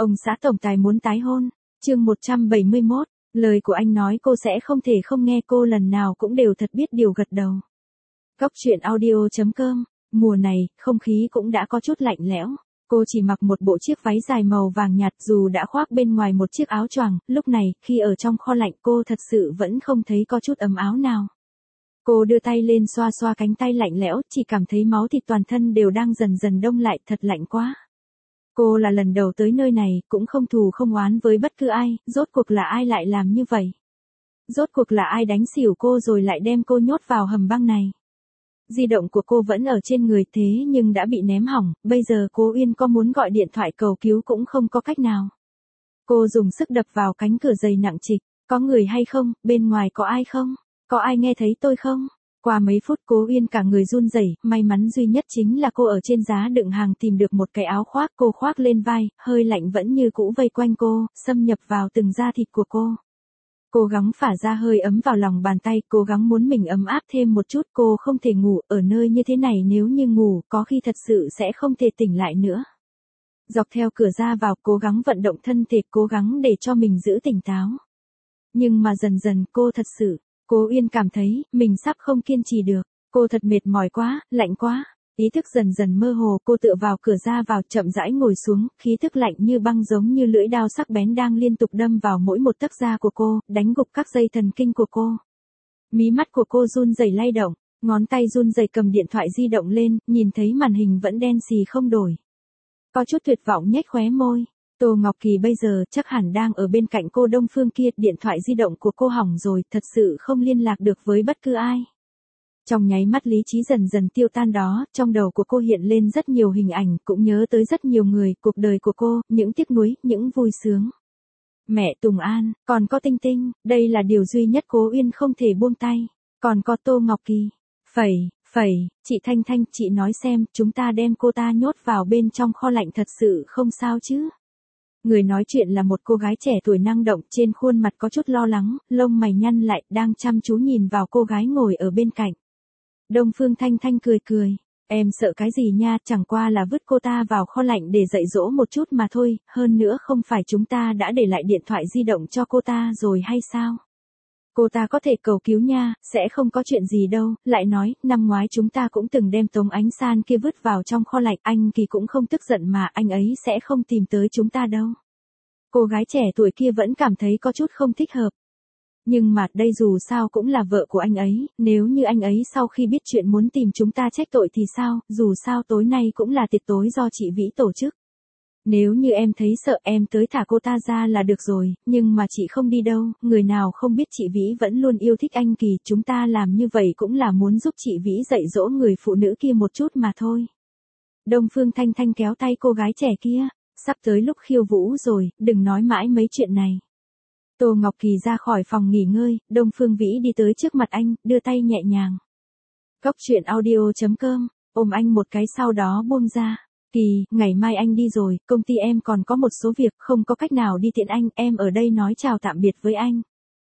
Ông xã tổng tài muốn tái hôn. Chương 171, lời của anh nói cô sẽ không thể không nghe, cô lần nào cũng đều thật biết điều gật đầu. Cốc truyện audio.com. Mùa này, không khí cũng đã có chút lạnh lẽo. Cô chỉ mặc một bộ chiếc váy dài màu vàng nhạt, dù đã khoác bên ngoài một chiếc áo choàng, lúc này, khi ở trong kho lạnh cô thật sự vẫn không thấy có chút ấm áo nào. Cô đưa tay lên xoa xoa cánh tay lạnh lẽo, chỉ cảm thấy máu thịt toàn thân đều đang dần dần đông lại, thật lạnh quá. Cô là lần đầu tới nơi này, cũng không thù không oán với bất cứ ai, rốt cuộc là ai lại làm như vậy? Rốt cuộc là ai đánh xỉu cô rồi lại đem cô nhốt vào hầm băng này? Di động của cô vẫn ở trên người thế nhưng đã bị ném hỏng, bây giờ cô Uyên có muốn gọi điện thoại cầu cứu cũng không có cách nào. Cô dùng sức đập vào cánh cửa dày nặng trịch, có người hay không, bên ngoài có ai không, có ai nghe thấy tôi không? Qua mấy phút cô Uyên cả người run rẩy, may mắn duy nhất chính là cô ở trên giá đựng hàng tìm được một cái áo khoác, cô khoác lên vai, hơi lạnh vẫn như cũ vây quanh cô, xâm nhập vào từng da thịt của cô. Cố gắng phả ra hơi ấm vào lòng bàn tay, cố gắng muốn mình ấm áp thêm một chút, cô không thể ngủ, ở nơi như thế này nếu như ngủ, có khi thật sự sẽ không thể tỉnh lại nữa. Dọc theo cửa ra vào, cố gắng vận động thân thể, cố gắng để cho mình giữ tỉnh táo. Nhưng mà dần dần, cô Uyên cảm thấy, mình sắp không kiên trì được, cô thật mệt mỏi quá, lạnh quá. Ý thức dần dần mơ hồ, cô tựa vào cửa ra vào, chậm rãi ngồi xuống, khí thức lạnh như băng giống như lưỡi dao sắc bén đang liên tục đâm vào mỗi một tấc da của cô, đánh gục các dây thần kinh của cô. Mí mắt của cô run rẩy lay động, ngón tay run rẩy cầm điện thoại di động lên, nhìn thấy màn hình vẫn đen xì không đổi. Có chút tuyệt vọng nhếch khóe môi. Tô Ngọc Kỳ bây giờ chắc hẳn đang ở bên cạnh cô Đông Phương kia, điện thoại di động của cô hỏng rồi, thật sự không liên lạc được với bất cứ ai. Trong nháy mắt lý trí dần dần tiêu tan đó, trong đầu của cô hiện lên rất nhiều hình ảnh, cũng nhớ tới rất nhiều người, cuộc đời của cô, những tiếc nuối, những vui sướng. Mẹ Tùng An, còn có Tinh Tinh, đây là điều duy nhất cô Uyên không thể buông tay. Còn có Tô Ngọc Kỳ. Chị Thanh Thanh, chị nói xem, chúng ta đem cô ta nhốt vào bên trong kho lạnh thật sự không sao chứ? Người nói chuyện là một cô gái trẻ tuổi năng động, trên khuôn mặt có chút lo lắng, lông mày nhăn lại, đang chăm chú nhìn vào cô gái ngồi ở bên cạnh. Đông Phương Thanh Thanh cười, em sợ cái gì nha, chẳng qua là vứt cô ta vào kho lạnh để dạy dỗ một chút mà thôi, hơn nữa không phải chúng ta đã để lại điện thoại di động cho cô ta rồi hay sao? Cô ta có thể cầu cứu nha, sẽ không có chuyện gì đâu, lại nói, năm ngoái chúng ta cũng từng đem Tống Ánh San kia vứt vào trong kho lạnh, anh Kỳ cũng không tức giận mà, anh ấy sẽ không tìm tới chúng ta đâu. Cô gái trẻ tuổi kia vẫn cảm thấy có chút không thích hợp. Nhưng mà đây dù sao cũng là vợ của anh ấy, nếu như anh ấy sau khi biết chuyện muốn tìm chúng ta trách tội thì sao, dù sao tối nay cũng là tiệc tối do chị Vĩ tổ chức. Nếu như em thấy sợ em tới thả cô ta ra là được rồi, nhưng mà chị không đi đâu, người nào không biết chị Vĩ vẫn luôn yêu thích anh Kỳ, chúng ta làm như vậy cũng là muốn giúp chị Vĩ dạy dỗ người phụ nữ kia một chút mà thôi. Đông Phương Thanh Thanh kéo tay cô gái trẻ kia, sắp tới lúc khiêu vũ rồi, đừng nói mãi mấy chuyện này. Tô Ngọc Kỳ ra khỏi phòng nghỉ ngơi, Đông Phương Vĩ đi tới trước mặt anh, đưa tay nhẹ nhàng. Cốc truyện audio.com, ôm anh một cái sau đó buông ra. Kỳ, ngày mai anh đi rồi, công ty em còn có một số việc, không có cách nào đi tiện anh, em ở đây nói chào tạm biệt với anh.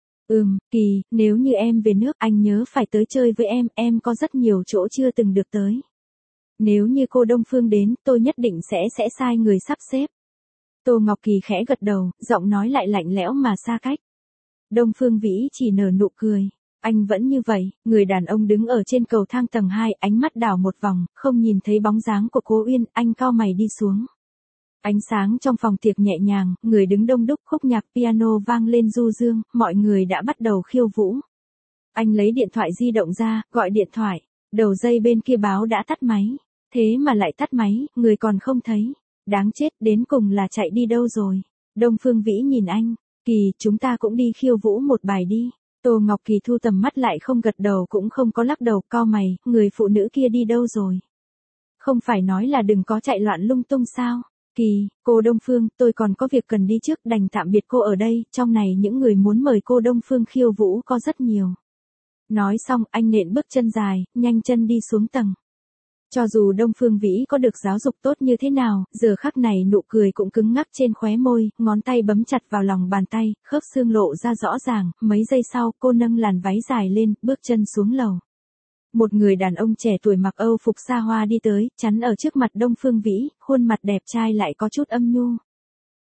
Kỳ, nếu như em về nước, anh nhớ phải tới chơi với em có rất nhiều chỗ chưa từng được tới. Nếu như cô Đông Phương đến, tôi nhất định sẽ sai người sắp xếp. Tô Ngọc Kỳ khẽ gật đầu, giọng nói lại lạnh lẽo mà xa cách. Đông Phương Vĩ chỉ nở nụ cười. Anh vẫn như vậy, người đàn ông đứng ở trên cầu thang tầng 2, ánh mắt đảo một vòng, không nhìn thấy bóng dáng của cô Uyên, anh cau mày đi xuống. Ánh sáng trong phòng tiệc nhẹ nhàng, người đứng đông đúc, khúc nhạc piano vang lên du dương, mọi người đã bắt đầu khiêu vũ. Anh lấy điện thoại di động ra, gọi điện thoại, đầu dây bên kia báo đã tắt máy. Thế mà lại tắt máy, người còn không thấy. Đáng chết, đến cùng là chạy đi đâu rồi? Đông Phương Vĩ nhìn anh, Kỳ, chúng ta cũng đi khiêu vũ một bài đi. Tô Ngọc Kỳ thu tầm mắt lại, không gật đầu cũng không có lắc đầu, cau mày, người phụ nữ kia đi đâu rồi? Không phải nói là đừng có chạy loạn lung tung sao? Kỳ, cô Đông Phương, tôi còn có việc cần đi trước, đành tạm biệt cô ở đây, trong này những người muốn mời cô Đông Phương khiêu vũ có rất nhiều. Nói xong, anh nện bước chân dài, nhanh chân đi xuống tầng. Cho dù Đông Phương Vĩ có được giáo dục tốt như thế nào, giờ khắc này nụ cười cũng cứng ngắc trên khóe môi, ngón tay bấm chặt vào lòng bàn tay, khớp xương lộ ra rõ ràng, mấy giây sau, cô nâng làn váy dài lên, bước chân xuống lầu. Một người đàn ông trẻ tuổi mặc Âu phục xa hoa đi tới, chắn ở trước mặt Đông Phương Vĩ, khuôn mặt đẹp trai lại có chút âm nhu.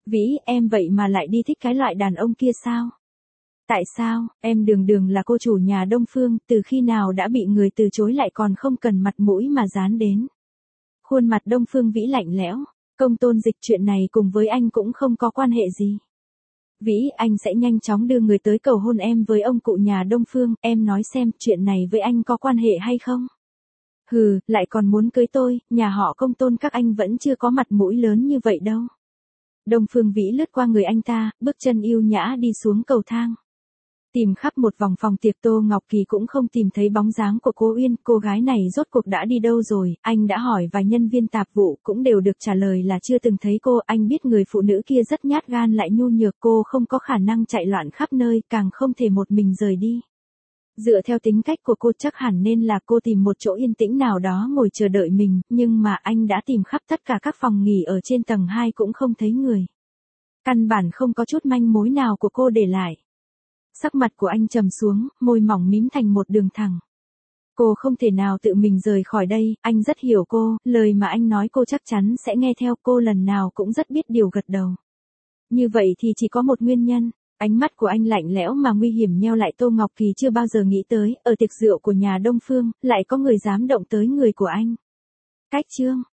Vĩ, em vậy mà lại đi thích cái loại đàn ông kia sao? Tại sao, em đường đường là cô chủ nhà Đông Phương, từ khi nào đã bị người từ chối lại còn không cần mặt mũi mà dán đến. Khuôn mặt Đông Phương Vĩ lạnh lẽo, Công Tôn Dịch chuyện này cùng với anh cũng không có quan hệ gì. Vĩ, anh sẽ nhanh chóng đưa người tới cầu hôn em với ông cụ nhà Đông Phương, em nói xem chuyện này với anh có quan hệ hay không? Hừ, lại còn muốn cưới tôi, nhà họ Công Tôn các anh vẫn chưa có mặt mũi lớn như vậy đâu. Đông Phương Vĩ lướt qua người anh ta, bước chân yêu nhã đi xuống cầu thang. Tìm khắp một vòng phòng tiệc Tô Ngọc Kỳ cũng không tìm thấy bóng dáng của cô Uyên, cô gái này rốt cuộc đã đi đâu rồi, anh đã hỏi vài nhân viên tạp vụ cũng đều được trả lời là chưa từng thấy cô, anh biết người phụ nữ kia rất nhát gan lại nhu nhược, cô không có khả năng chạy loạn khắp nơi, càng không thể một mình rời đi. Dựa theo tính cách của cô chắc hẳn nên là cô tìm một chỗ yên tĩnh nào đó ngồi chờ đợi mình, nhưng mà anh đã tìm khắp tất cả các phòng nghỉ ở trên tầng 2 cũng không thấy người. Căn bản không có chút manh mối nào của cô để lại. Sắc mặt của anh trầm xuống, môi mỏng mím thành một đường thẳng. Cô không thể nào tự mình rời khỏi đây, anh rất hiểu cô, lời mà anh nói cô chắc chắn sẽ nghe theo, cô lần nào cũng rất biết điều gật đầu. Như vậy thì chỉ có một nguyên nhân. Ánh mắt của anh lạnh lẽo mà nguy hiểm nheo lại, Tô Ngọc Kỳ chưa bao giờ nghĩ tới, ở tiệc rượu của nhà Đông Phương, lại có người dám động tới người của anh. Cách chương